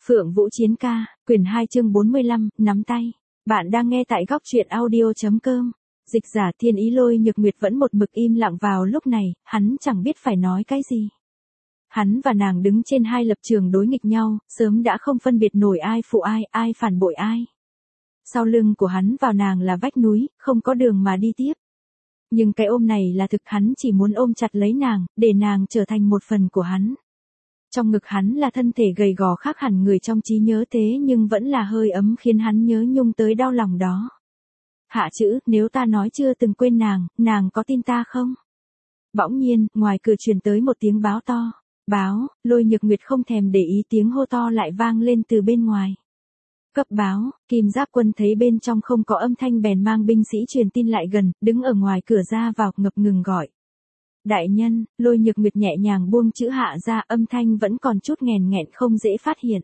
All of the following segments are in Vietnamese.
Phượng Vũ Chiến ca, quyển 2 chương 45, nắm tay. Bạn đang nghe tại góc truyện audio.com. Dịch giả Thiên Ý Lôi Nhược Nguyệt vẫn một mực im lặng vào lúc này, hắn chẳng biết phải nói cái gì. Hắn và nàng đứng trên hai lập trường đối nghịch nhau, sớm đã không phân biệt nổi ai phụ ai, ai phản bội ai. Sau lưng của hắn vào nàng là vách núi, không có đường mà đi tiếp. Nhưng cái ôm này là thực, hắn chỉ muốn ôm chặt lấy nàng, để nàng trở thành một phần của hắn. Trong ngực hắn là thân thể gầy gò khác hẳn người trong trí nhớ thế nhưng vẫn là hơi ấm khiến hắn nhớ nhung tới đau lòng đó. Hạ chữ, nếu ta nói chưa từng quên nàng có tin ta không? Bỗng nhiên, ngoài cửa truyền tới một tiếng báo to. Báo, Lôi Nhược Nguyệt không thèm để ý tiếng hô to lại vang lên từ bên ngoài. Cấp báo, Kim Giáp Quân thấy bên trong không có âm thanh bèn mang binh sĩ truyền tin lại gần, đứng ở ngoài cửa ra vào, ngập ngừng gọi. Đại nhân, Lôi Nhược Nguyệt nhẹ nhàng buông chữ hạ ra, âm thanh vẫn còn chút nghèn nghẹn không dễ phát hiện.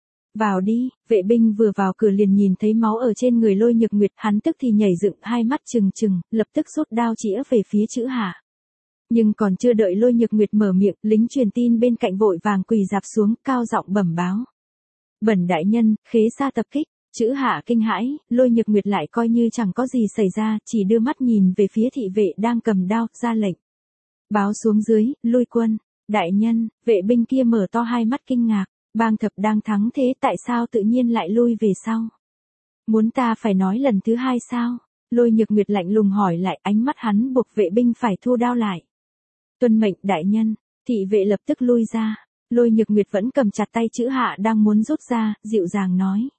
Vào đi, vệ binh vừa vào cửa liền nhìn thấy máu ở trên người Lôi Nhược Nguyệt, hắn tức thì nhảy dựng hai mắt trừng trừng, lập tức rút đao chĩa về phía chữ hạ. Nhưng còn chưa đợi Lôi Nhược Nguyệt mở miệng, lính truyền tin bên cạnh vội vàng quỳ rạp xuống, cao giọng bẩm báo. Bẩm đại nhân, khế xa tập kích. Chữ hạ kinh hãi, Lôi Nhược Nguyệt lại coi như chẳng có gì xảy ra, chỉ đưa mắt nhìn về phía thị vệ đang cầm đao, ra lệnh. Báo xuống dưới, lui quân. Đại nhân, vệ binh kia mở to hai mắt kinh ngạc. Bang Thập đang thắng thế tại sao tự nhiên lại lui về sau? Muốn ta phải nói lần thứ hai sao? Lôi Nhược Nguyệt lạnh lùng hỏi lại, ánh mắt hắn buộc vệ binh phải thu đao lại. Tuân mệnh đại nhân, thị vệ lập tức lui ra. Lôi Nhược Nguyệt vẫn cầm chặt tay chữ hạ đang muốn rút ra, dịu dàng nói.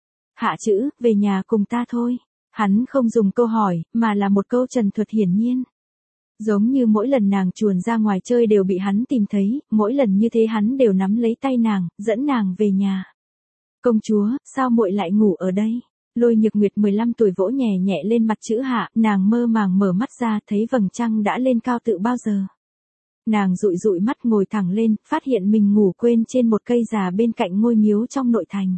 Hạ chữ, về nhà cùng ta thôi. Hắn không dùng câu hỏi, mà là một câu trần thuật hiển nhiên. Giống như mỗi lần nàng chuồn ra ngoài chơi đều bị hắn tìm thấy, mỗi lần như thế hắn đều nắm lấy tay nàng, dẫn nàng về nhà. Công chúa, sao muội lại ngủ ở đây? Lôi Nhược Nguyệt 15 tuổi vỗ nhẹ nhẹ lên mặt chữ hạ, nàng mơ màng mở mắt ra thấy vầng trăng đã lên cao tự bao giờ. Nàng dụi dụi mắt ngồi thẳng lên, phát hiện mình ngủ quên trên một cây già bên cạnh ngôi miếu trong nội thành.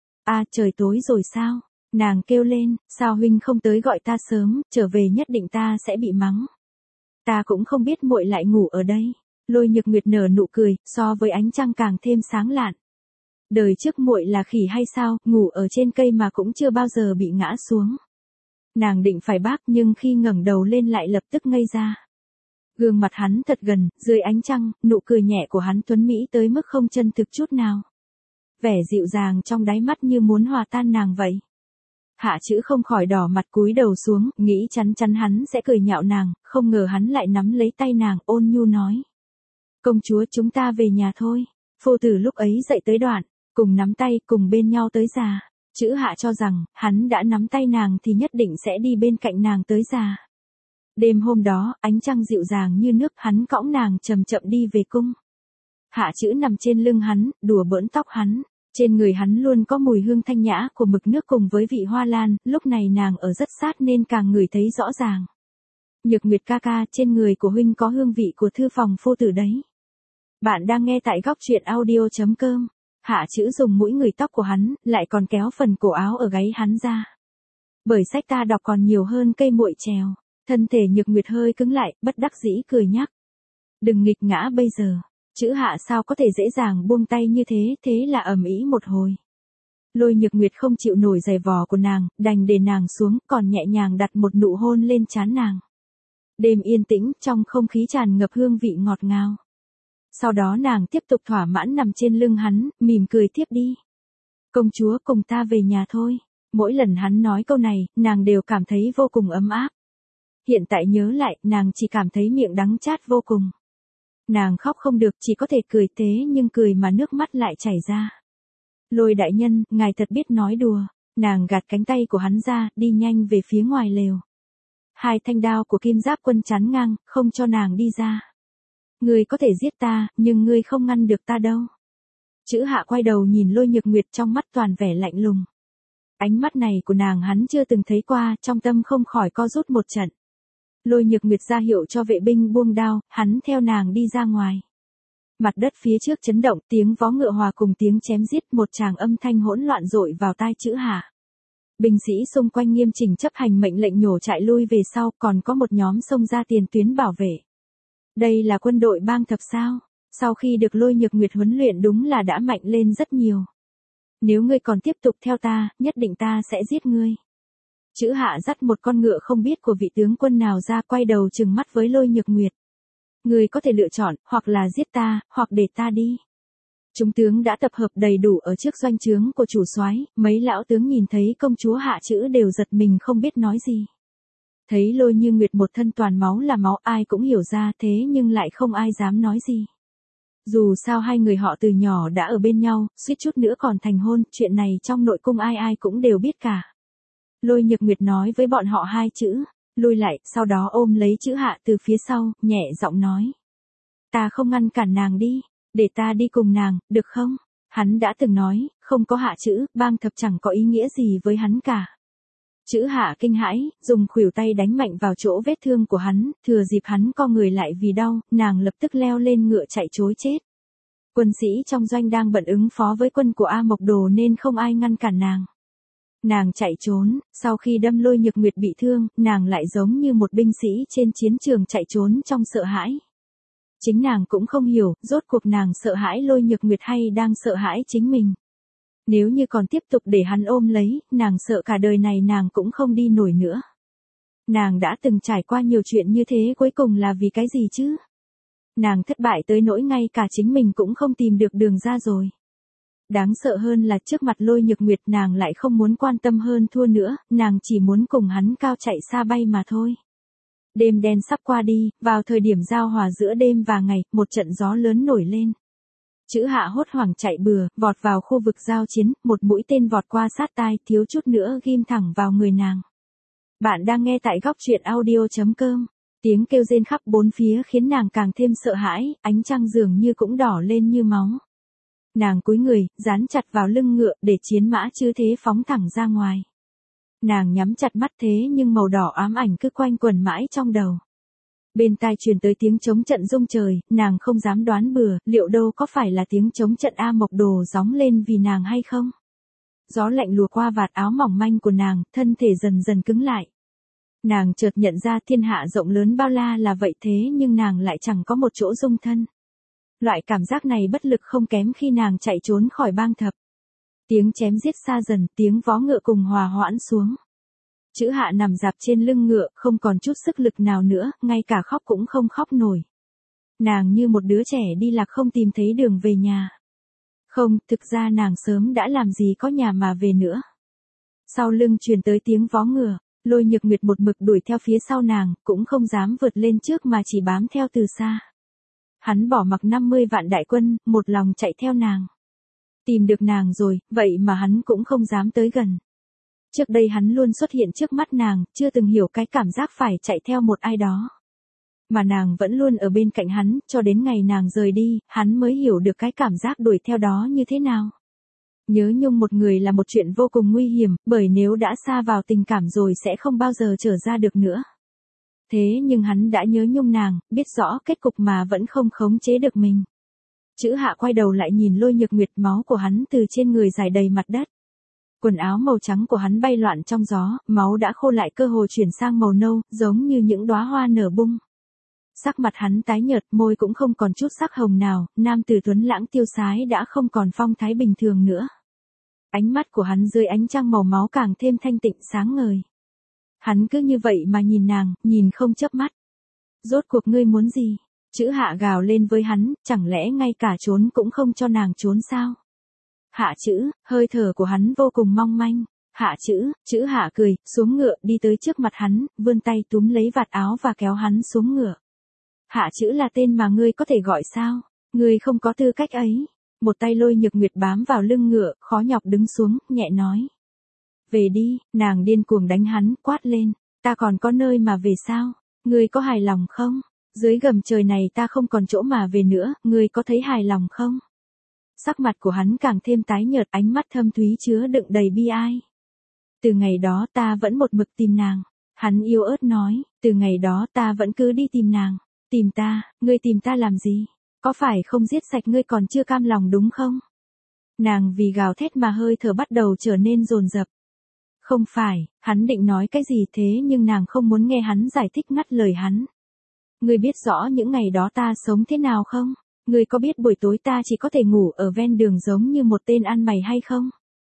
À trời tối rồi sao? Nàng kêu lên, sao huynh không tới gọi ta sớm, trở về nhất định ta sẽ bị mắng. Ta cũng không biết muội lại ngủ ở đây. Lôi Nhược Nguyệt nở nụ cười, so với ánh trăng càng thêm sáng lạn. Đời trước muội là khỉ hay sao, ngủ ở trên cây mà cũng chưa bao giờ bị ngã xuống. Nàng định phải bác nhưng khi ngẩng đầu lên lại lập tức ngây ra. Gương mặt hắn thật gần, dưới ánh trăng, nụ cười nhẹ của hắn tuấn mỹ tới mức không chân thực chút nào. Vẻ dịu dàng trong đáy mắt như muốn hòa tan nàng vậy. Hạ chữ không khỏi đỏ mặt cúi đầu xuống, nghĩ chắn chắn hắn sẽ cười nhạo nàng, không ngờ hắn lại nắm lấy tay nàng, ôn nhu nói. Công chúa chúng ta về nhà thôi. Phu tử lúc ấy dậy tới đoạn, cùng nắm tay, cùng bên nhau tới già. Chữ hạ cho rằng, hắn đã nắm tay nàng thì nhất định sẽ đi bên cạnh nàng tới già. Đêm hôm đó, ánh trăng dịu dàng như nước, hắn cõng nàng chậm chậm đi về cung. Hạ chữ nằm trên lưng hắn, đùa bỡn tóc hắn. Trên người hắn luôn có mùi hương thanh nhã của mực nước cùng với vị hoa lan, lúc này nàng ở rất sát nên càng ngửi thấy rõ ràng. Nhược Nguyệt ca ca, trên người của huynh có hương vị của thư phòng phu tử đấy. Bạn đang nghe tại góc truyện audio.com. Hạ chữ dùng mũi ngửi tóc của hắn, lại còn kéo phần cổ áo ở gáy hắn ra. Bởi sách ta đọc còn nhiều hơn cây muội trèo. Thân thể Nhược Nguyệt hơi cứng lại, bất đắc dĩ cười nhắc. Đừng nghịch ngã bây giờ. Chữ hạ sao có thể dễ dàng buông tay như thế, thế là ầm ĩ một hồi. Lôi Nhược Nguyệt không chịu nổi giày vò của nàng, đành để nàng xuống, còn nhẹ nhàng đặt một nụ hôn lên trán nàng. Đêm yên tĩnh, trong không khí tràn ngập hương vị ngọt ngào. Sau đó nàng tiếp tục thỏa mãn nằm trên lưng hắn, mỉm cười tiếp đi. Công chúa cùng ta về nhà thôi. Mỗi lần hắn nói câu này, nàng đều cảm thấy vô cùng ấm áp. Hiện tại nhớ lại, nàng chỉ cảm thấy miệng đắng chát vô cùng. Nàng khóc không được, chỉ có thể cười thế nhưng cười mà nước mắt lại chảy ra. Lôi đại nhân, ngài thật biết nói đùa. Nàng gạt cánh tay của hắn ra, đi nhanh về phía ngoài lều. Hai thanh đao của Kim Giáp Quân chắn ngang, không cho nàng đi ra. Ngươi có thể giết ta, nhưng ngươi không ngăn được ta đâu. Chữ hạ quay đầu nhìn Lôi Nhược Nguyệt trong mắt toàn vẻ lạnh lùng. Ánh mắt này của nàng hắn chưa từng thấy qua, trong tâm không khỏi co rút một trận. Lôi Nhược Nguyệt ra hiệu cho vệ binh buông đao, hắn theo nàng đi ra ngoài. Mặt đất phía trước chấn động, tiếng vó ngựa hòa cùng tiếng chém giết, một tràng âm thanh hỗn loạn dội vào tai chữ hạ. Binh sĩ xung quanh nghiêm chỉnh chấp hành mệnh lệnh nhổ trại lui về sau, còn có một nhóm xông ra tiền tuyến bảo vệ. Đây là quân đội Bang Thập sao? Sau khi được Lôi Nhược Nguyệt huấn luyện đúng là đã mạnh lên rất nhiều. Nếu ngươi còn tiếp tục theo ta, nhất định ta sẽ giết ngươi. Chữ Hạ dắt một con ngựa không biết của vị tướng quân nào ra, quay đầu trừng mắt với Lôi Nhược Nguyệt. Ngươi có thể lựa chọn, hoặc là giết ta, hoặc để ta đi. Chúng tướng đã tập hợp đầy đủ ở trước doanh trướng của chủ soái, mấy lão tướng nhìn thấy công chúa Hạ Chữ đều giật mình không biết nói gì. Thấy Lôi Như Nguyệt một thân toàn máu là máu, ai cũng hiểu ra, thế nhưng lại không ai dám nói gì. Dù sao hai người họ từ nhỏ đã ở bên nhau, suýt chút nữa còn thành hôn, chuyện này trong nội cung ai ai cũng đều biết cả. Lôi Nhược Nguyệt nói với bọn họ hai chữ, lui lại, sau đó ôm lấy Chữ Hạ từ phía sau, nhẹ giọng nói. Ta không ngăn cản nàng đi, để ta đi cùng nàng, được không? Hắn đã từng nói, không có Hạ Chữ, bang thập chẳng có ý nghĩa gì với hắn cả. Chữ Hạ kinh hãi, dùng khuỷu tay đánh mạnh vào chỗ vết thương của hắn, thừa dịp hắn co người lại vì đau, nàng lập tức leo lên ngựa chạy trối chết. Quân sĩ trong doanh đang bận ứng phó với quân của A Mộc Đồ nên không ai ngăn cản nàng. Nàng chạy trốn, sau khi đâm Lôi Nhược Nguyệt bị thương, nàng lại giống như một binh sĩ trên chiến trường chạy trốn trong sợ hãi. Chính nàng cũng không hiểu, rốt cuộc nàng sợ hãi Lôi Nhược Nguyệt hay đang sợ hãi chính mình. Nếu như còn tiếp tục để hắn ôm lấy, nàng sợ cả đời này nàng cũng không đi nổi nữa. Nàng đã từng trải qua nhiều chuyện như thế, cuối cùng là vì cái gì chứ? Nàng thất bại tới nỗi ngay cả chính mình cũng không tìm được đường ra rồi. Đáng sợ hơn là trước mặt Lôi Nhược Nguyệt nàng lại không muốn quan tâm hơn thua nữa, nàng chỉ muốn cùng hắn cao chạy xa bay mà thôi. Đêm đen sắp qua đi, vào thời điểm giao hòa giữa đêm và ngày, một trận gió lớn nổi lên. Chữ Hạ hốt hoảng chạy bừa, vọt vào khu vực giao chiến, một mũi tên vọt qua sát tai, thiếu chút nữa ghim thẳng vào người nàng. Bạn đang nghe tại góc truyện audio.com. Tiếng kêu rên khắp bốn phía khiến nàng càng thêm sợ hãi, ánh trăng dường như cũng đỏ lên như máu. Nàng cúi người, dán chặt vào lưng ngựa để chiến mã chư thế phóng thẳng ra ngoài. Nàng nhắm chặt mắt thế nhưng màu đỏ ám ảnh cứ quanh quẩn mãi trong đầu. Bên tai truyền tới tiếng trống trận rung trời, nàng không dám đoán bừa, liệu đâu có phải là tiếng trống trận A Mộc Đồ gióng lên vì nàng hay không? Gió lạnh lùa qua vạt áo mỏng manh của nàng, thân thể dần dần cứng lại. Nàng chợt nhận ra thiên hạ rộng lớn bao la là vậy thế nhưng nàng lại chẳng có một chỗ dung thân. Loại cảm giác này bất lực không kém khi nàng chạy trốn khỏi bang thập. Tiếng chém giết xa dần, tiếng vó ngựa cùng hòa hoãn xuống. Chữ Hạ nằm dạp trên lưng ngựa, không còn chút sức lực nào nữa, ngay cả khóc cũng không khóc nổi. Nàng như một đứa trẻ đi lạc không tìm thấy đường về nhà. Không, thực ra nàng sớm đã làm gì có nhà mà về nữa. Sau lưng truyền tới tiếng vó ngựa, Lôi Nhược Nguyệt một mực đuổi theo phía sau nàng, cũng không dám vượt lên trước mà chỉ bám theo từ xa. Hắn bỏ mặc 50 vạn đại quân, một lòng chạy theo nàng. Tìm được nàng rồi, vậy mà hắn cũng không dám tới gần. Trước đây hắn luôn xuất hiện trước mắt nàng, chưa từng hiểu cái cảm giác phải chạy theo một ai đó. Mà nàng vẫn luôn ở bên cạnh hắn, cho đến ngày nàng rời đi, hắn mới hiểu được cái cảm giác đuổi theo đó như thế nào. Nhớ nhung một người là một chuyện vô cùng nguy hiểm, bởi nếu đã sa vào tình cảm rồi sẽ không bao giờ trở ra được nữa. Thế nhưng hắn đã nhớ nhung nàng, biết rõ kết cục mà vẫn không khống chế được mình. Chữ Hạ quay đầu lại nhìn Lôi Nhược Nguyệt, máu của hắn từ trên người rải đầy mặt đất. Quần áo màu trắng của hắn bay loạn trong gió, máu đã khô lại cơ hồ chuyển sang màu nâu, giống như những đóa hoa nở bung. Sắc mặt hắn tái nhợt, môi cũng không còn chút sắc hồng nào, nam tử tuấn lãng tiêu sái đã không còn phong thái bình thường nữa. Ánh mắt của hắn dưới ánh trăng màu máu càng thêm thanh tịnh sáng ngời. Hắn cứ như vậy mà nhìn nàng, nhìn không chớp mắt. Rốt cuộc ngươi muốn gì? Chữ Hạ gào lên với hắn, chẳng lẽ ngay cả trốn cũng không cho nàng trốn sao? Hạ Chữ, hơi thở của hắn vô cùng mong manh. Hạ Chữ, Chữ Hạ cười, xuống ngựa đi tới trước mặt hắn, vươn tay túm lấy vạt áo và kéo hắn xuống ngựa. Hạ Chữ là tên mà ngươi có thể gọi sao? Ngươi không có tư cách ấy. Một tay Lôi Nhược Nguyệt bám vào lưng ngựa, khó nhọc đứng xuống, nhẹ nói. Về đi, nàng điên cuồng đánh hắn, quát lên. Ta còn có nơi mà về sao? Ngươi có hài lòng không? Dưới gầm trời này ta không còn chỗ mà về nữa, ngươi có thấy hài lòng không? Sắc mặt của hắn càng thêm tái nhợt, ánh mắt thâm thúy chứa đựng đầy bi ai. Từ ngày đó ta vẫn một mực tìm nàng. Hắn yếu ớt nói, từ ngày đó ta vẫn cứ đi tìm nàng. Tìm ta, ngươi tìm ta làm gì? Có phải không giết sạch ngươi còn chưa cam lòng đúng không? Nàng vì gào thét mà hơi thở bắt đầu trở nên dồn dập. Không phải, hắn định nói cái gì thế nhưng nàng không muốn nghe hắn giải thích ngắt lời hắn. Ngươi biết rõ những ngày đó ta sống thế nào không? Ngươi có biết buổi tối ta chỉ có thể ngủ ở ven đường giống như một tên ăn mày hay không?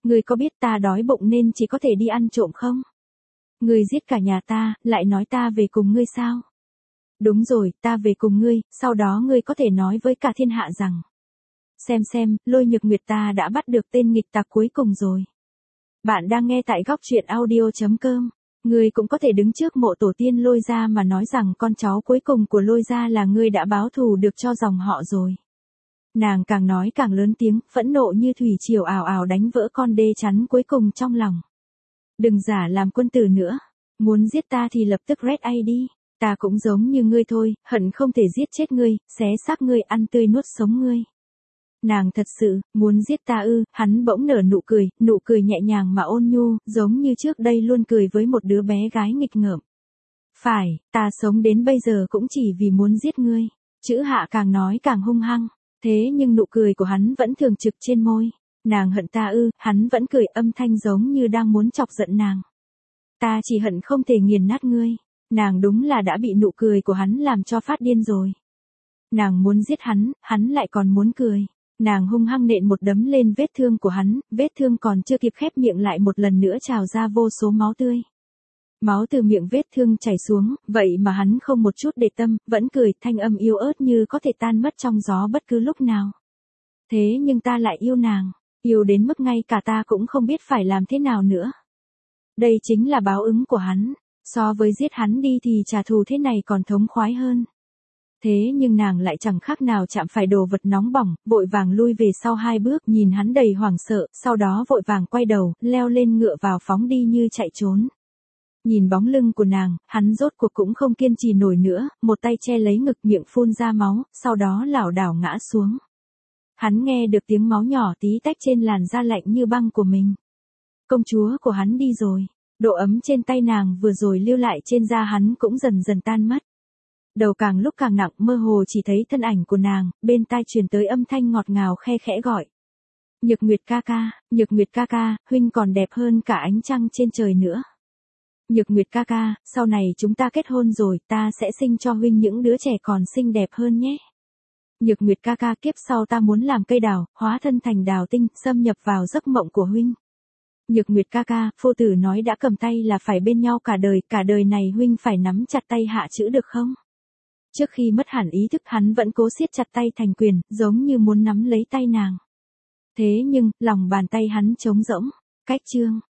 Ngươi có biết ta đói bụng nên chỉ có thể đi ăn trộm không? Ngươi giết cả nhà ta, lại nói ta về cùng ngươi sao? Đúng rồi, ta về cùng ngươi, sau đó ngươi có thể nói với cả thiên hạ rằng. Xem, Lôi Nhược Nguyệt ta đã bắt được tên nghịch tặc cuối cùng rồi. Bạn đang nghe tại góc truyện audio.com. Ngươi cũng có thể đứng trước mộ tổ tiên Lôi gia mà nói rằng con cháu cuối cùng của Lôi gia là ngươi đã báo thù được cho dòng họ rồi. Nàng càng nói càng lớn tiếng, phẫn nộ như thủy triều ào ào đánh vỡ con đê chắn cuối cùng trong lòng. Đừng giả làm quân tử nữa. Muốn giết ta thì lập tức red ID. Ta cũng giống như ngươi thôi, hận không thể giết chết ngươi, xé xác ngươi, ăn tươi nuốt sống ngươi. Nàng thật sự, muốn giết ta ư? Hắn bỗng nở nụ cười nhẹ nhàng mà ôn nhu, giống như trước đây luôn cười với một đứa bé gái nghịch ngợm. Phải, ta sống đến bây giờ cũng chỉ vì muốn giết ngươi. Chữ Hạ càng nói càng hung hăng, thế nhưng nụ cười của hắn vẫn thường trực trên môi. Nàng hận ta ư? Hắn vẫn cười âm thanh giống như đang muốn chọc giận nàng. Ta chỉ hận không thể nghiền nát ngươi. Nàng đúng là đã bị nụ cười của hắn làm cho phát điên rồi. Nàng muốn giết hắn lại còn muốn cười. Nàng hung hăng nện một đấm lên vết thương của hắn, vết thương còn chưa kịp khép miệng lại một lần nữa trào ra vô số máu tươi. Máu từ miệng vết thương chảy xuống, vậy mà hắn không một chút để tâm, vẫn cười, thanh âm yếu ớt như có thể tan mất trong gió bất cứ lúc nào. Thế nhưng ta lại yêu nàng, yêu đến mức ngay cả ta cũng không biết phải làm thế nào nữa. Đây chính là báo ứng của hắn, so với giết hắn đi thì trả thù thế này còn thống khoái hơn. Thế nhưng nàng lại chẳng khác nào chạm phải đồ vật nóng bỏng, vội vàng lui về sau 2 bước, nhìn hắn đầy hoảng sợ, sau đó vội vàng quay đầu, leo lên ngựa vào phóng đi như chạy trốn. Nhìn bóng lưng của nàng, hắn rốt cuộc cũng không kiên trì nổi nữa, một tay che lấy ngực, miệng phun ra máu, sau đó lảo đảo ngã xuống. Hắn nghe được tiếng máu nhỏ tí tách trên làn da lạnh như băng của mình. Công chúa của hắn đi rồi, độ ấm trên tay nàng vừa rồi lưu lại trên da hắn cũng dần dần tan mất. Đầu càng lúc càng nặng, mơ hồ chỉ thấy thân ảnh của nàng, bên tai truyền tới âm thanh ngọt ngào khe khẽ gọi. Nhược Nguyệt ca ca, huynh còn đẹp hơn cả ánh trăng trên trời nữa. Nhược Nguyệt ca ca, sau này chúng ta kết hôn rồi, ta sẽ sinh cho huynh những đứa trẻ còn xinh đẹp hơn nhé. Nhược Nguyệt ca ca, kiếp sau ta muốn làm cây đào, hóa thân thành đào tinh, xâm nhập vào giấc mộng của huynh. Nhược Nguyệt ca ca, phu tử nói đã cầm tay là phải bên nhau cả đời này huynh phải nắm chặt tay hạ chữ được không? Trước khi mất hẳn ý thức hắn vẫn cố siết chặt tay thành quyền, giống như muốn nắm lấy tay nàng. Thế nhưng, lòng bàn tay hắn trống rỗng. Cách chương.